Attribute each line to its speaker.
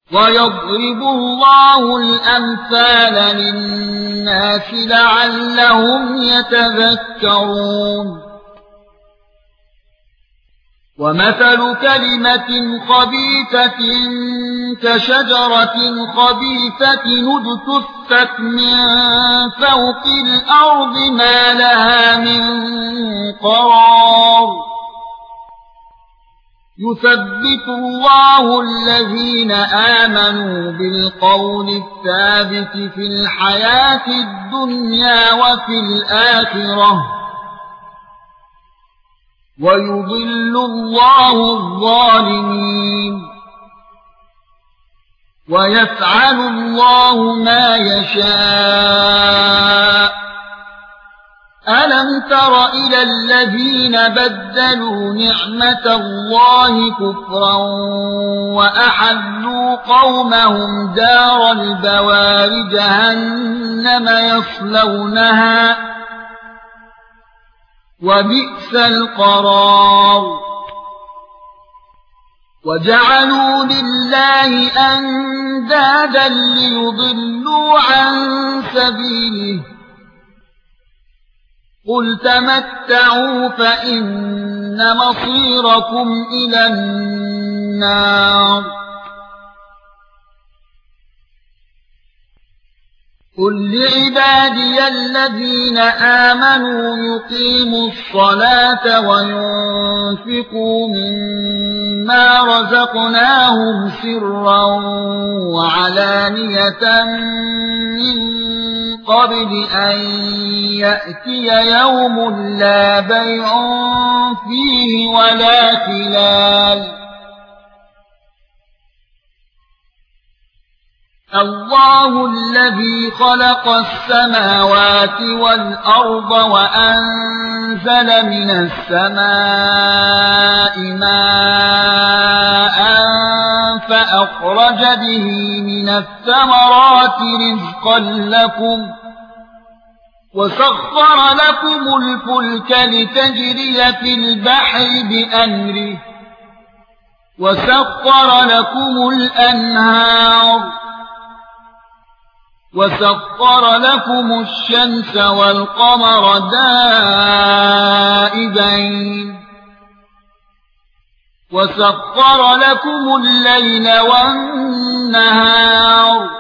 Speaker 1: وَيَضْرِبُ اللَّهُ الْأَمْثَالَ لِلنَّاسِ لَعَلَّهُمْ يَتَذَكَّرُونَ وَمَثَلُ كَلِمَةٍ خَبِيثَةٍ كَشَجَرَةٍ خَبِيثَةٍ اجْتُثَّتْ مِنْ فَوْقِ الْأَرْضِ مَا لَهَا مِنْ قَرَارٍ يُثَبِّتُ اللَّهُ الَّذِينَ آمَنُوا بِالْقَوْلِ الثَّابِتِ فِي الْحَيَاةِ الدُّنْيَا وَفِي الْآخِرَةِ وَيُضِلُّ اللَّهُ الظَّالِمِينَ وَيَفْعَلُ اللَّهُ مَا يَشَاءُ أَلَمْ تَرَ إِلَى الَّذِينَ بَدَّلُوا نِعْمَةَ اللَّهِ كُفْرًا وَأَحَلُّوا قَوْمَهُمْ دَارَ الْبَوَارِ جَهَنَّمَ يَصْلَوْنَهَا وَبِئْسَ الْقَرَارُ وَجَعَلُوا لِلَّهِ أَندَادًا لِيُضِلُّوا عَن سَبِيلِهِ قُلْ تَمَتَّعُوا فَإِنَّ مَصِيرَكُمْ إِلَى النَّارِ قُل لِّعِبَادِيَ الَّذِينَ آمَنُوا يُقِيمُوا الصَّلَاةَ وَيُنفِقُوا مِمَّا رَزَقْنَاهُمْ سِرًّا وَعَلَانِيَةً مِّن قَبْلِ أَن يَأْتِيَ يَوْمٌ لَّا بَيْعٌ فِيهِ وَلَا خِلَالٌ اللَّهُ الَّذِي خَلَقَ السَّمَاوَاتِ وَالْأَرْضَ وَأَنزَلَ مِنَ السَّمَاءِ مَاءً فَأَخْرَجَ بِهِ مِنَ الثَّمَرَاتِ رِزْقًا لَّكُمْ وَسَخَّرَ لَكُمُ الْفُلْكَ لِتَجْرِيَ فِي الْبَحْرِ بِأَمْرِهِ وَسَخَّرَ لَكُمُ الْأَنْهَارَ وَسَخَّرَ لَكُمُ الشَّمْسَ وَالْقَمَرَ دَائِبَيْنِ وَسَخَّرَ لَكُمُ اللَّيْلَ وَالنَّهَارَ